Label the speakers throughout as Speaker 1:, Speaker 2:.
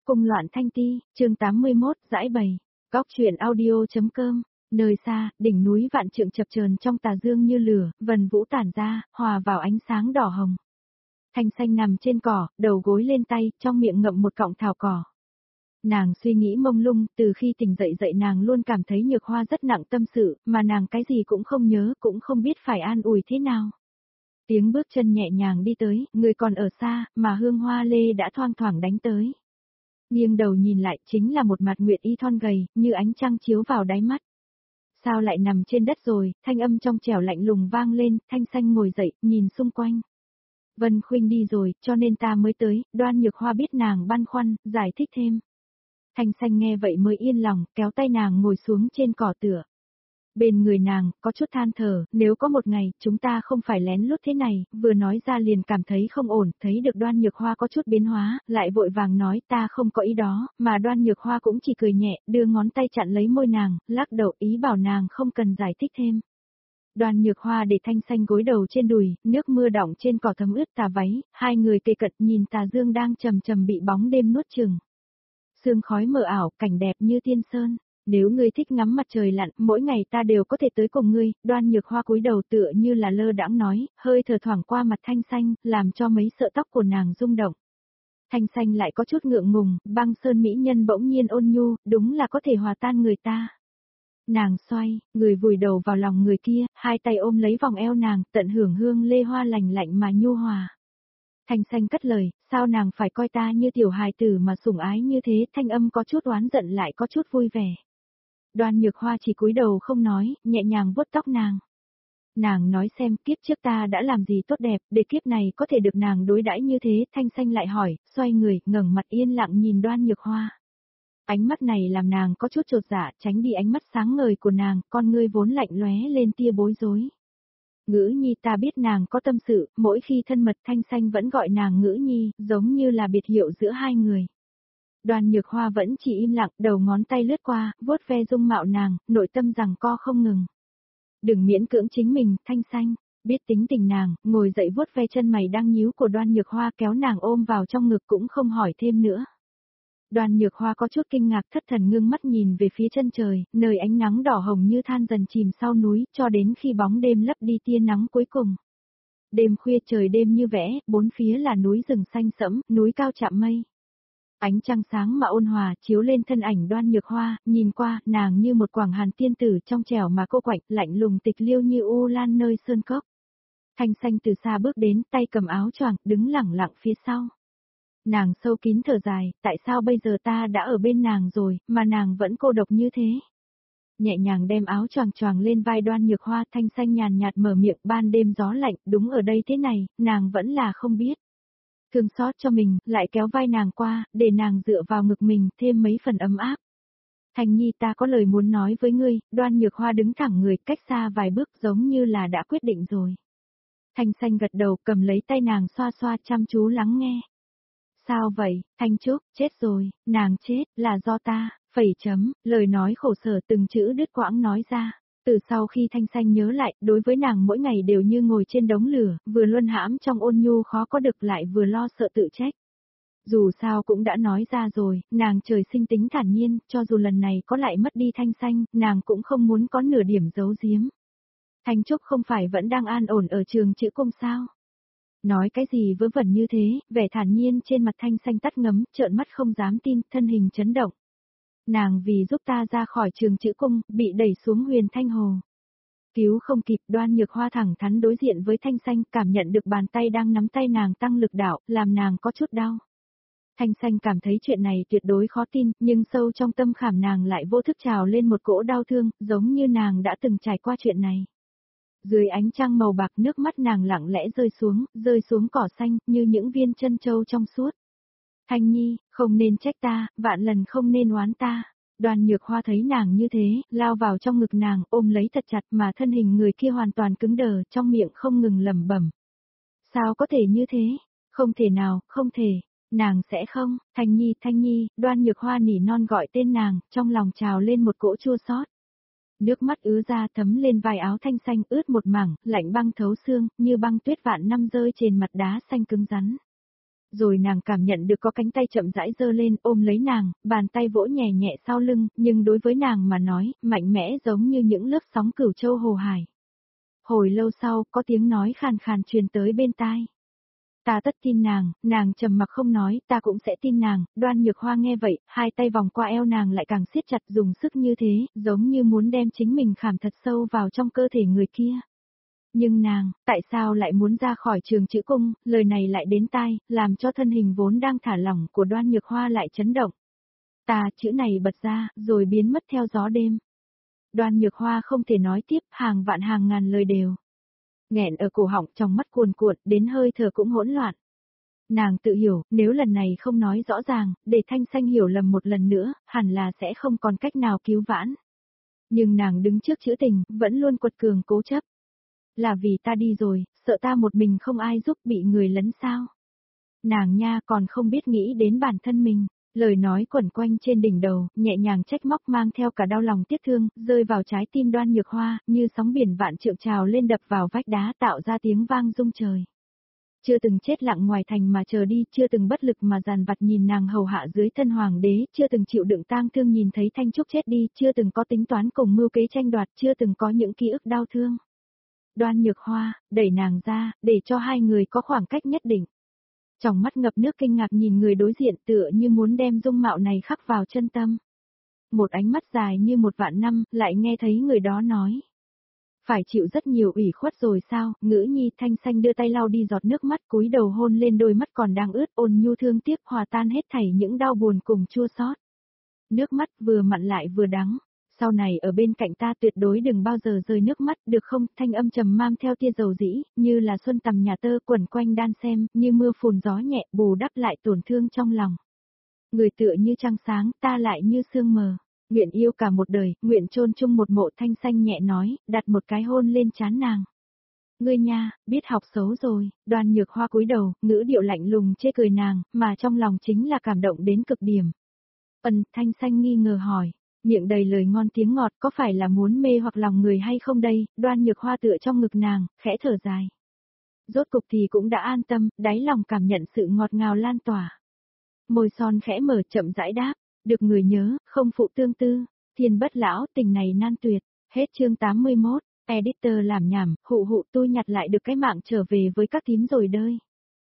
Speaker 1: Cung loạn thanh ti, chương 81, giải bày. Góc truyện audio.com. Nơi xa, đỉnh núi vạn trượng chập chờn trong tà dương như lửa, vần vũ tản ra, hòa vào ánh sáng đỏ hồng. Thanh xanh nằm trên cỏ, đầu gối lên tay, trong miệng ngậm một cọng thảo cỏ. Nàng suy nghĩ mông lung, từ khi tỉnh dậy nàng luôn cảm thấy Nhược Hoa rất nặng tâm sự, mà nàng cái gì cũng không nhớ, cũng không biết phải an ủi thế nào. Tiếng bước chân nhẹ nhàng đi tới, người còn ở xa, mà hương hoa lê đã thoang thoảng đánh tới. Nghiêng đầu nhìn lại, chính là một mặt nguyệt y thon gầy, như ánh trăng chiếu vào đáy mắt. Sao lại nằm trên đất rồi, thanh âm trong trẻo lạnh lùng vang lên, Thanh Xanh ngồi dậy, nhìn xung quanh. Vân Khuynh đi rồi, cho nên ta mới tới, Đoan Nhược Hoa biết nàng băn khoăn, giải thích thêm. Thanh Xanh nghe vậy mới yên lòng, kéo tay nàng ngồi xuống trên cỏ tựa. Bên người nàng, có chút than thở, nếu có một ngày, chúng ta không phải lén lút thế này, vừa nói ra liền cảm thấy không ổn, thấy được Đoan Nhược Hoa có chút biến hóa, lại vội vàng nói ta không có ý đó, mà Đoan Nhược Hoa cũng chỉ cười nhẹ, đưa ngón tay chặn lấy môi nàng, lắc đầu ý bảo nàng không cần giải thích thêm. Đoan Nhược Hoa để Thanh Xanh gối đầu trên đùi, nước mưa đọng trên cỏ thấm ướt tà váy, hai người kề cận nhìn tà dương đang trầm trầm bị bóng đêm nuốt chửng. Sương khói mờ ảo, cảnh đẹp như tiên sơn. Nếu ngươi thích ngắm mặt trời lặn, mỗi ngày ta đều có thể tới cùng ngươi, Đoan Nhược Hoa cúi đầu tựa như là lơ đãng nói, hơi thở thoảng qua mặt Thanh Xanh, làm cho mấy sợi tóc của nàng rung động. Thanh Xanh lại có chút ngượng ngùng, băng sơn mỹ nhân bỗng nhiên ôn nhu, đúng là có thể hòa tan người ta. Nàng xoay, người vùi đầu vào lòng người kia, hai tay ôm lấy vòng eo nàng, tận hưởng hương lê hoa lành lạnh mà nhu hòa. Thanh Xanh cất lời, sao nàng phải coi ta như tiểu hài tử mà sủng ái như thế, thanh âm có chút oán giận lại có chút vui vẻ. Đoan Nhược Hoa chỉ cúi đầu không nói, nhẹ nhàng vuốt tóc nàng. Nàng nói xem kiếp trước ta đã làm gì tốt đẹp, để kiếp này có thể được nàng đối đãi như thế, Thanh Xanh lại hỏi, xoay người, ngẩng mặt yên lặng nhìn Đoan Nhược Hoa. Ánh mắt này làm nàng có chút chột dạ, tránh đi ánh mắt sáng ngời của nàng, con ngươi vốn lạnh lóe lên tia bối rối. Ngữ Nhi ta biết nàng có tâm sự, mỗi khi thân mật Thanh Xanh vẫn gọi nàng Ngữ Nhi, giống như là biệt hiệu giữa hai người. Đoan Nhược Hoa vẫn chỉ im lặng, đầu ngón tay lướt qua, vuốt ve dung mạo nàng, nội tâm rằng co không ngừng. Đừng miễn cưỡng chính mình, Thanh Xanh, biết tính tình nàng, ngồi dậy vuốt ve chân mày đang nhíu của Đoan Nhược Hoa kéo nàng ôm vào trong ngực cũng không hỏi thêm nữa. Đoan Nhược Hoa có chút kinh ngạc thất thần ngưng mắt nhìn về phía chân trời, nơi ánh nắng đỏ hồng như than dần chìm sau núi, cho đến khi bóng đêm lấp đi tia nắng cuối cùng. Đêm khuya trời đêm như vẽ, bốn phía là núi rừng xanh sẫm, núi cao chạm mây. Ánh trăng sáng mà ôn hòa chiếu lên thân ảnh Đoan Nhược Hoa, nhìn qua, nàng như một quảng hàn tiên tử trong trẻo mà cô quạnh, lạnh lùng tịch liêu như u lan nơi sơn cốc. Thanh Xanh từ xa bước đến, tay cầm áo choàng, đứng lẳng lặng phía sau. Nàng sâu kín thở dài, tại sao bây giờ ta đã ở bên nàng rồi, mà nàng vẫn cô độc như thế? Nhẹ nhàng đem áo choàng choàng lên vai Đoan Nhược Hoa, Thanh Xanh nhàn nhạt mở miệng, ban đêm gió lạnh, đúng ở đây thế này, nàng vẫn là không biết. Thương xót cho mình, lại kéo vai nàng qua, để nàng dựa vào ngực mình, thêm mấy phần ấm áp. Thành Nhi ta có lời muốn nói với ngươi, Đoan Nhược Hoa đứng thẳng người, cách xa vài bước giống như là đã quyết định rồi. Thanh Xanh gật đầu, cầm lấy tay nàng xoa xoa chăm chú lắng nghe. Sao vậy, Thanh Trúc, chết rồi, nàng chết, là do ta, phẩy chấm, lời nói khổ sở từng chữ đứt quãng nói ra. Từ sau khi Thanh Xanh nhớ lại, đối với nàng mỗi ngày đều như ngồi trên đống lửa, vừa luân hãm trong ôn nhu khó có được lại vừa lo sợ tự trách. Dù sao cũng đã nói ra rồi, nàng trời sinh tính thản nhiên, cho dù lần này có lại mất đi Thanh Xanh, nàng cũng không muốn có nửa điểm giấu giếm. Thanh Trúc không phải vẫn đang an ổn ở trường chữ cung sao? Nói cái gì vớ vẩn như thế, vẻ thản nhiên trên mặt Thanh Xanh tắt ngấm, trợn mắt không dám tin, thân hình chấn động. Nàng vì giúp ta ra khỏi trường chữ cung, bị đẩy xuống huyền thanh hồ. Cứu không kịp, Đoan Nhược Hoa thẳng thắn đối diện với Thanh Xanh, cảm nhận được bàn tay đang nắm tay nàng tăng lực đạo, làm nàng có chút đau. Thanh Xanh cảm thấy chuyện này tuyệt đối khó tin, nhưng sâu trong tâm khảm nàng lại vô thức trào lên một cỗ đau thương, giống như nàng đã từng trải qua chuyện này. Dưới ánh trăng màu bạc nước mắt nàng lặng lẽ rơi xuống cỏ xanh, như những viên chân châu trong suốt. Thanh Nhi, không nên trách ta, vạn lần không nên oán ta. Đoan Nhược Hoa thấy nàng như thế, lao vào trong ngực nàng, ôm lấy thật chặt mà thân hình người kia hoàn toàn cứng đờ, trong miệng không ngừng lẩm bẩm. Sao có thể như thế? Không thể nào, không thể. Nàng sẽ không, Thanh Nhi, Đoan Nhược Hoa nỉ non gọi tên nàng, trong lòng trào lên một cỗ chua xót. Nước mắt ứa ra thấm lên vai áo Thanh Xanh ướt một mảng, lạnh băng thấu xương, như băng tuyết vạn năm rơi trên mặt đá xanh cứng rắn. Rồi nàng cảm nhận được có cánh tay chậm rãi giơ lên ôm lấy nàng, bàn tay vỗ nhẹ nhẹ sau lưng, nhưng đối với nàng mà nói, mạnh mẽ giống như những lớp sóng cửu châu hồ hải. Hồi lâu sau, có tiếng nói khàn khàn truyền tới bên tai. Ta tất tin nàng trầm mặc không nói, ta cũng sẽ tin nàng. Đoan Nhược Hoa nghe vậy, hai tay vòng qua eo nàng lại càng siết chặt, dùng sức như thế, giống như muốn đem chính mình khảm thật sâu vào trong cơ thể người kia. Nhưng nàng, tại sao lại muốn ra khỏi trường chữ cung, lời này lại đến tai, làm cho thân hình vốn đang thả lỏng của Đoan Nhược Hoa lại chấn động. Ta, chữ này bật ra, rồi biến mất theo gió đêm. Đoan Nhược Hoa không thể nói tiếp, hàng vạn hàng ngàn lời đều nghẹn ở cổ họng, trong mắt cuồn cuộn, đến hơi thở cũng hỗn loạn. Nàng tự hiểu, nếu lần này không nói rõ ràng, để Thanh Xanh hiểu lầm một lần nữa, hẳn là sẽ không còn cách nào cứu vãn. Nhưng nàng đứng trước chữ tình, vẫn luôn quật cường cố chấp. Là vì ta đi rồi, sợ ta một mình không ai giúp, bị người lấn sao. Nàng nha còn không biết nghĩ đến bản thân mình. Lời nói quẩn quanh trên đỉnh đầu, nhẹ nhàng trách móc mang theo cả đau lòng tiếc thương, rơi vào trái tim Đoan Nhược Hoa, như sóng biển vạn trượng trào lên đập vào vách đá tạo ra tiếng vang rung trời. Chưa từng chết lặng ngoài thành mà chờ đi, chưa từng bất lực mà dàn vặt nhìn nàng hầu hạ dưới thân hoàng đế, chưa từng chịu đựng tang thương nhìn thấy Thanh Trúc chết đi, chưa từng có tính toán cùng mưu kế tranh đoạt, chưa từng có những ký ức đau thương. Đoan Nhược Hoa, đẩy nàng ra, để cho hai người có khoảng cách nhất định. Trong mắt ngập nước kinh ngạc nhìn người đối diện tựa như muốn đem dung mạo này khắc vào chân tâm. Một ánh mắt dài như một vạn năm, lại nghe thấy người đó nói. Phải chịu rất nhiều ủy khuất rồi sao, Ngữ Nhi. Thanh Xanh đưa tay lau đi giọt nước mắt, cúi đầu hôn lên đôi mắt còn đang ướt, ôn nhu thương tiếc hòa tan hết thảy những đau buồn cùng chua xót. Nước mắt vừa mặn lại vừa đắng. Sau này ở bên cạnh ta tuyệt đối đừng bao giờ rơi nước mắt, được không? Thanh âm trầm mang theo tia dầu dĩ, như là xuân tầm nhà tơ quẩn quanh đan xem, như mưa phùn gió nhẹ, bù đắp lại tổn thương trong lòng. Người tựa như trăng sáng, ta lại như sương mờ. Nguyện yêu cả một đời, nguyện chôn chung một mộ. Thanh Xanh nhẹ nói, đặt một cái hôn lên trán nàng. Ngươi nha, biết học xấu rồi. Đoan Nhược Hoa cúi đầu, ngữ điệu lạnh lùng chê cười nàng, mà trong lòng chính là cảm động đến cực điểm. Thanh Xanh nghi ngờ hỏi. Miệng đầy lời ngon tiếng ngọt, có phải là muốn mê hoặc lòng người hay không đây? Đoan Nhược Hoa tựa trong ngực nàng, khẽ thở dài. Rốt cục thì cũng đã an tâm, đáy lòng cảm nhận sự ngọt ngào lan tỏa. Môi son khẽ mở, chậm rãi đáp, được người nhớ, không phụ tương tư, thiên bất lão, tình này nan tuyệt. Hết chương 81, editor làm nhảm, hụ tôi nhặt lại được cái mạng trở về với các thím rồi đơi.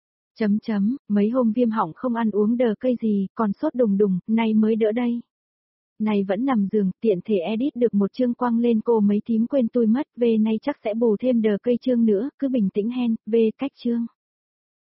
Speaker 1: Mấy hôm viêm họng không ăn uống đờ cây gì, còn sốt đùng đùng, nay mới đỡ đây. Này vẫn nằm giường, tiện thể edit được một chương quăng lên cô mấy thím quên tôi mất, về nay chắc sẽ bù thêm đờ cây chương nữa, cứ bình tĩnh hen, về cách chương.